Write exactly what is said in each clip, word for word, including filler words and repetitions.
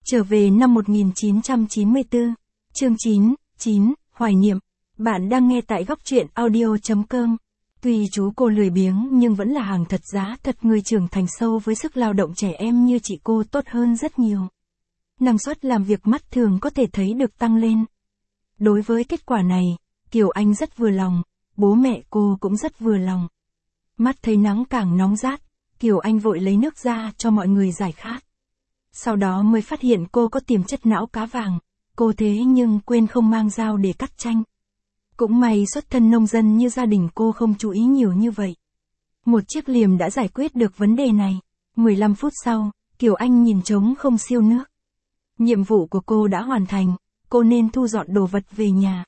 Trở về năm một nghìn chín trăm chín mươi tư. Chương chín, chín, Hoài niệm. Bạn đang nghe tại góc truyện audio chấm com. Tuy chú cô lười biếng nhưng vẫn là hàng thật giá thật, người trưởng thành sâu với sức lao động trẻ em như chị cô tốt hơn rất nhiều. Năng suất làm việc mắt thường có thể thấy được tăng lên. Đối với kết quả này, Kiều Anh rất vừa lòng, bố mẹ cô cũng rất vừa lòng. Mắt thấy nắng càng nóng rát, Kiều Anh vội lấy nước ra cho mọi người giải khát. Sau đó mới phát hiện cô có tiềm chất não cá vàng, cô thế nhưng quên không mang dao để cắt chanh. Cũng may xuất thân nông dân như gia đình cô không chú ý nhiều như vậy. Một chiếc liềm đã giải quyết được vấn đề này. mười lăm phút sau, Kiều Anh nhìn trống không siêu nước. Nhiệm vụ của cô đã hoàn thành, cô nên thu dọn đồ vật về nhà.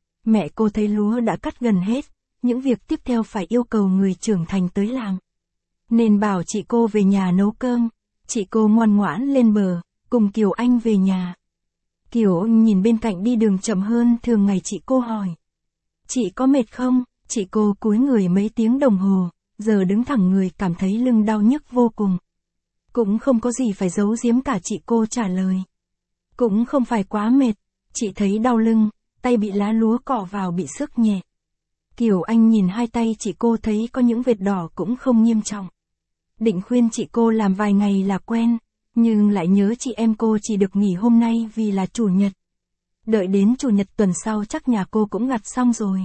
Mẹ cô thấy lúa đã cắt gần hết, những việc tiếp theo phải yêu cầu người trưởng thành tới làm. Nên bảo chị cô về nhà nấu cơm. Chị cô ngoan ngoãn lên bờ, cùng Kiều Anh về nhà. Kiều Anh nhìn bên cạnh đi đường chậm hơn thường ngày, chị cô hỏi. Chị có mệt không? Chị cô cúi người mấy tiếng đồng hồ, giờ đứng thẳng người cảm thấy lưng đau nhức vô cùng. Cũng không có gì phải giấu giếm cả, chị cô trả lời. Cũng không phải quá mệt, chị thấy đau lưng, tay bị lá lúa cọ vào bị xước nhẹ. Kiều Anh nhìn hai tay chị cô thấy có những vệt đỏ cũng không nghiêm trọng. Định khuyên chị cô làm vài ngày là quen, nhưng lại nhớ chị em cô chỉ được nghỉ hôm nay vì là chủ nhật. Đợi đến chủ nhật tuần sau chắc nhà cô cũng gặt xong rồi.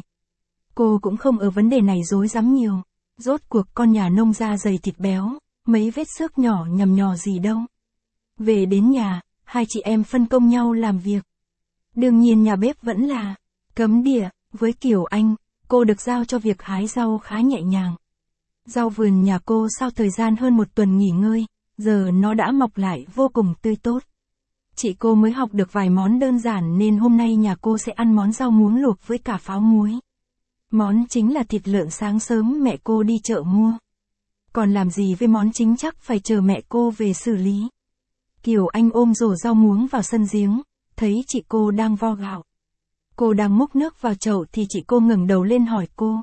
Cô cũng không ở vấn đề này rối rắm nhiều, rốt cuộc con nhà nông da dày thịt béo, mấy vết xước nhỏ nhằm nhò gì đâu. Về đến nhà, hai chị em phân công nhau làm việc. Đương nhiên nhà bếp vẫn là cấm địa, với Kiều Anh, cô được giao cho việc hái rau khá nhẹ nhàng. Rau vườn nhà cô sau thời gian hơn một tuần nghỉ ngơi, giờ nó đã mọc lại vô cùng tươi tốt. Chị cô mới học được vài món đơn giản nên hôm nay nhà cô sẽ ăn món rau muống luộc với cả pháo muối. Món chính là thịt lợn sáng sớm mẹ cô đi chợ mua. Còn làm gì với món chính chắc phải chờ mẹ cô về xử lý. Kiều Anh ôm rổ rau muống vào sân giếng, thấy chị cô đang vo gạo. Cô đang múc nước vào chậu thì chị cô ngẩng đầu lên hỏi cô.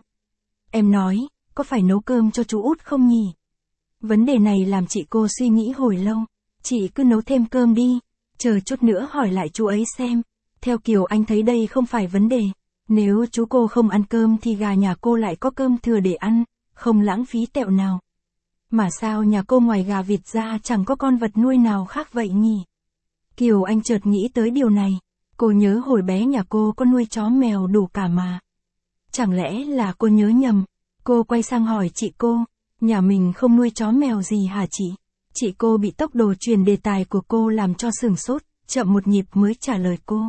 Em nói, có phải nấu cơm cho chú Út không nhỉ? Vấn đề này làm chị cô suy nghĩ hồi lâu. Chị cứ nấu thêm cơm đi, chờ chút nữa hỏi lại chú ấy xem. Theo Kiều Anh thấy đây không phải vấn đề. Nếu chú cô không ăn cơm thì gà nhà cô lại có cơm thừa để ăn, không lãng phí tẹo nào. Mà sao nhà cô ngoài gà vịt ra chẳng có con vật nuôi nào khác vậy nhỉ? Kiều Anh chợt nghĩ tới điều này. Cô nhớ hồi bé nhà cô có nuôi chó mèo đủ cả mà. Chẳng lẽ là cô nhớ nhầm? Cô quay sang hỏi chị cô, nhà mình không nuôi chó mèo gì hả chị? Chị cô bị tốc độ truyền đề tài của cô làm cho sửng sốt, chậm một nhịp mới trả lời cô.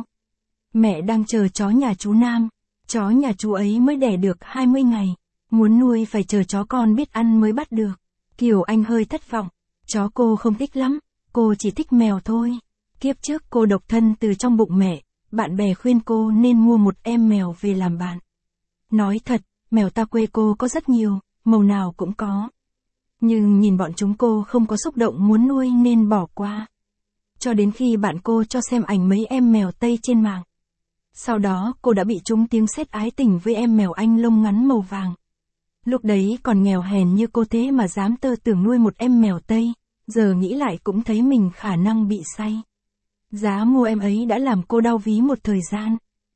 Mẹ đang chờ chó nhà chú Nam, chó nhà chú ấy mới đẻ được hai mươi ngày, muốn nuôi phải chờ chó con biết ăn mới bắt được. Kiều Anh hơi thất vọng, chó cô không thích lắm, cô chỉ thích mèo thôi. Kiếp trước cô độc thân từ trong bụng mẹ, bạn bè khuyên cô nên mua một em mèo về làm bạn. Nói thật, mèo ta quê cô có rất nhiều, màu nào cũng có. Nhưng nhìn bọn chúng cô không có xúc động muốn nuôi nên bỏ qua. Cho đến khi bạn cô cho xem ảnh mấy em mèo Tây trên mạng. Sau đó cô đã bị trúng tiếng sét ái tình với em mèo Anh lông ngắn màu vàng. Lúc đấy còn nghèo hèn như cô thế mà dám tơ tưởng nuôi một em mèo Tây, giờ nghĩ lại cũng thấy mình khả năng bị say. Giá mua em ấy đã làm cô đau ví một thời gian.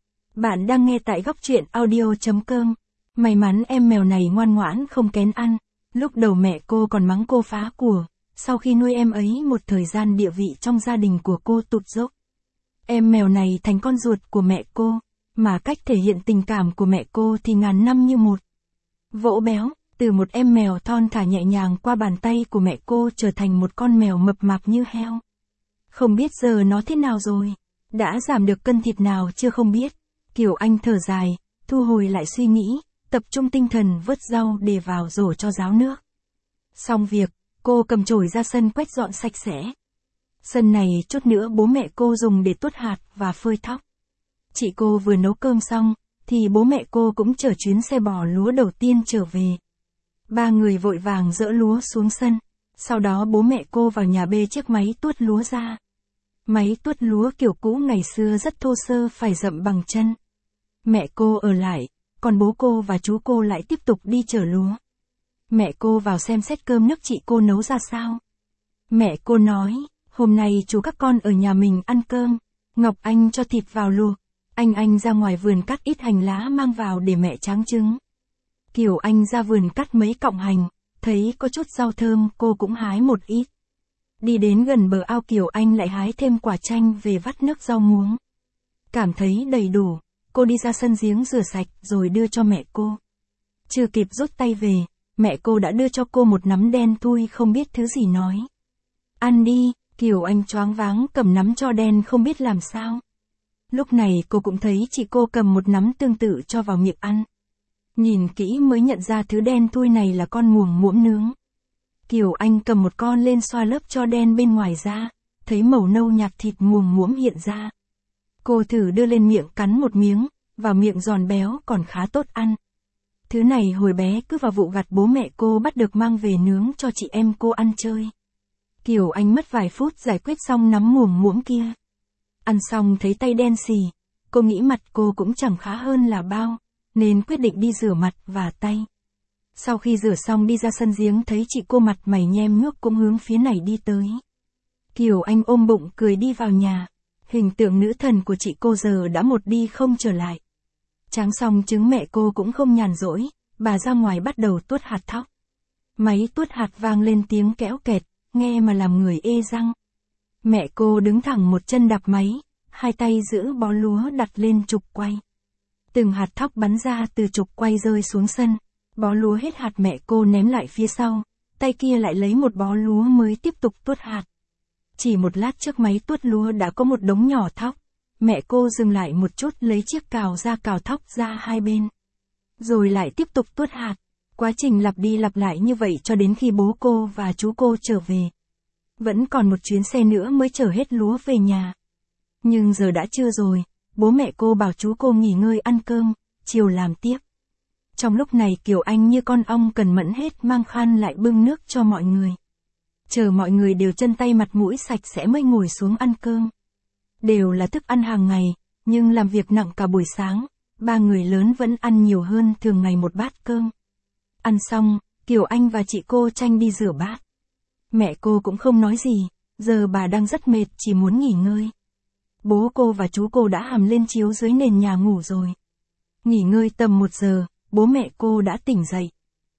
Bạn đang nghe tại góc truyện audio chấm com. May mắn em mèo này ngoan ngoãn không kén ăn. Lúc đầu mẹ cô còn mắng cô phá của. Sau khi nuôi em ấy một thời gian địa vị trong gia đình của cô tụt dốc. Em mèo này thành con ruột của mẹ cô. Mà cách thể hiện tình cảm của mẹ cô thì ngàn năm như một. Vỗ béo, từ một em mèo thon thả nhẹ nhàng qua bàn tay của mẹ cô trở thành một con mèo mập mạp như heo. Không biết giờ nó thế nào rồi. Đã giảm được cân thịt nào chưa không biết. Kiều Anh thở dài, thu hồi lại suy nghĩ, tập trung tinh thần vớt rau để vào rổ cho ráo nước. Xong việc, cô cầm chổi ra sân quét dọn sạch sẽ. Sân này chút nữa bố mẹ cô dùng để tuốt hạt và phơi thóc. Chị cô vừa nấu cơm xong, thì bố mẹ cô cũng chở chuyến xe bò lúa đầu tiên trở về. Ba người vội vàng dỡ lúa xuống sân, sau đó bố mẹ cô vào nhà bê chiếc máy tuốt lúa ra. Máy tuốt lúa kiểu cũ ngày xưa rất thô sơ phải dậm bằng chân. Mẹ cô ở lại, còn bố cô và chú cô lại tiếp tục đi chở lúa. Mẹ cô vào xem xét cơm nước chị cô nấu ra sao. Mẹ cô nói, Hôm nay chú các con ở nhà mình ăn cơm, Ngọc Anh cho thịt vào luộc, Anh Anh ra ngoài vườn cắt ít hành lá mang vào để mẹ tráng trứng. Kiều Anh ra vườn cắt mấy cọng hành, thấy có chút rau thơm cô cũng hái một ít. Đi đến gần bờ ao Kiều Anh lại hái thêm quả chanh về vắt nước rau muống. Cảm thấy đầy đủ, cô đi ra sân giếng rửa sạch rồi đưa cho mẹ cô. Chưa kịp rút tay về, mẹ cô đã đưa cho cô một nắm đen thui không biết thứ gì nói. Ăn đi, Kiều Anh choáng váng cầm nắm cho đen không biết làm sao. Lúc này cô cũng thấy chị cô cầm một nắm tương tự cho vào miệng ăn. Nhìn kỹ mới nhận ra thứ đen thui này là con muồng muỗng nướng. Kiều Anh cầm một con lên xoa lớp cho đen bên ngoài ra, thấy màu nâu nhạt thịt muồng muỗng hiện ra. Cô thử đưa lên miệng cắn một miếng, vào miệng giòn béo còn khá tốt ăn. Thứ này hồi bé cứ vào vụ gặt bố mẹ cô bắt được mang về nướng cho chị em cô ăn chơi. Kiều Anh mất vài phút giải quyết xong nắm muồng muỗng kia. Ăn xong thấy tay đen xì, cô nghĩ mặt cô cũng chẳng khá hơn là bao, nên quyết định đi rửa mặt và tay. Sau khi rửa xong đi ra sân giếng thấy chị cô mặt mày nhem nhuốc cũng hướng phía này đi tới. Kiều Anh ôm bụng cười đi vào nhà, hình tượng nữ thần của chị cô giờ đã một đi không trở lại. Tráng xong trứng mẹ cô cũng không nhàn rỗi, bà ra ngoài bắt đầu tuốt hạt thóc. Máy tuốt hạt vang lên tiếng kéo kẹt, nghe mà làm người ê răng. Mẹ cô đứng thẳng một chân đạp máy, hai tay giữ bó lúa đặt lên trục quay. Từng hạt thóc bắn ra từ trục quay rơi xuống sân, bó lúa hết hạt mẹ cô ném lại phía sau, tay kia lại lấy một bó lúa mới tiếp tục tuốt hạt. Chỉ một lát trước máy tuốt lúa đã có một đống nhỏ thóc, mẹ cô dừng lại một chút lấy chiếc cào ra cào thóc ra hai bên. Rồi lại tiếp tục tuốt hạt, quá trình lặp đi lặp lại như vậy cho đến khi bố cô và chú cô trở về. Vẫn còn một chuyến xe nữa mới chở hết lúa về nhà. Nhưng giờ đã trưa rồi, bố mẹ cô bảo chú cô nghỉ ngơi ăn cơm, chiều làm tiếp. Trong lúc này Kiều Anh như con ong cần mẫn hết mang khăn lại bưng nước cho mọi người. Chờ mọi người đều chân tay mặt mũi sạch sẽ mới ngồi xuống ăn cơm. Đều là thức ăn hàng ngày, nhưng làm việc nặng cả buổi sáng, ba người lớn vẫn ăn nhiều hơn thường ngày một bát cơm. Ăn xong, Kiều Anh và chị cô tranh đi rửa bát. Mẹ cô cũng không nói gì, giờ bà đang rất mệt chỉ muốn nghỉ ngơi. Bố cô và chú cô đã hầm lên chiếu dưới nền nhà ngủ rồi. Nghỉ ngơi tầm một giờ, bố mẹ cô đã tỉnh dậy.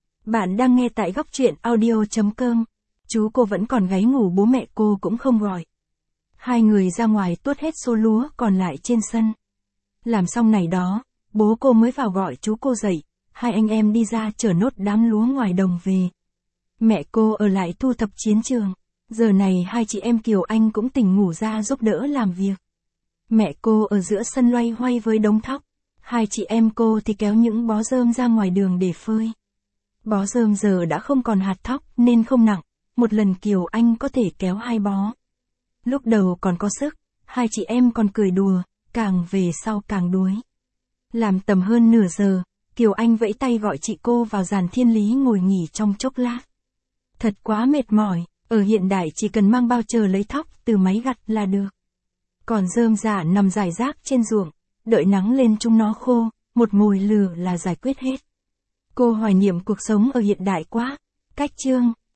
Bạn đang nghe tại góc truyện audio chấm com. Chú cô vẫn còn gáy ngủ bố mẹ cô cũng không gọi. Hai người ra ngoài tuốt hết số lúa còn lại trên sân. Làm xong này đó, bố cô mới vào gọi chú cô dậy, hai anh em đi ra chở nốt đám lúa ngoài đồng về. Mẹ cô ở lại thu thập chiến trường, giờ này hai chị em Kiều Anh cũng tỉnh ngủ ra giúp đỡ làm việc. Mẹ cô ở giữa sân loay hoay với đống thóc, hai chị em cô thì kéo những bó rơm ra ngoài đường để phơi. Bó rơm giờ đã không còn hạt thóc nên không nặng, một lần Kiều Anh có thể kéo hai bó. Lúc đầu còn có sức, hai chị em còn cười đùa, càng về sau càng đuối. Làm tầm hơn nửa giờ, Kiều Anh vẫy tay gọi chị cô vào giàn thiên lý ngồi nghỉ trong chốc lát. Thật quá mệt mỏi, ở hiện đại chỉ cần mang bao chờ lấy thóc từ máy gặt là được. Còn rơm rả nằm rải rác trên ruộng, đợi nắng lên chúng nó khô, một mồi lửa là giải quyết hết. Cô hoài niệm cuộc sống ở hiện đại quá. Cách chương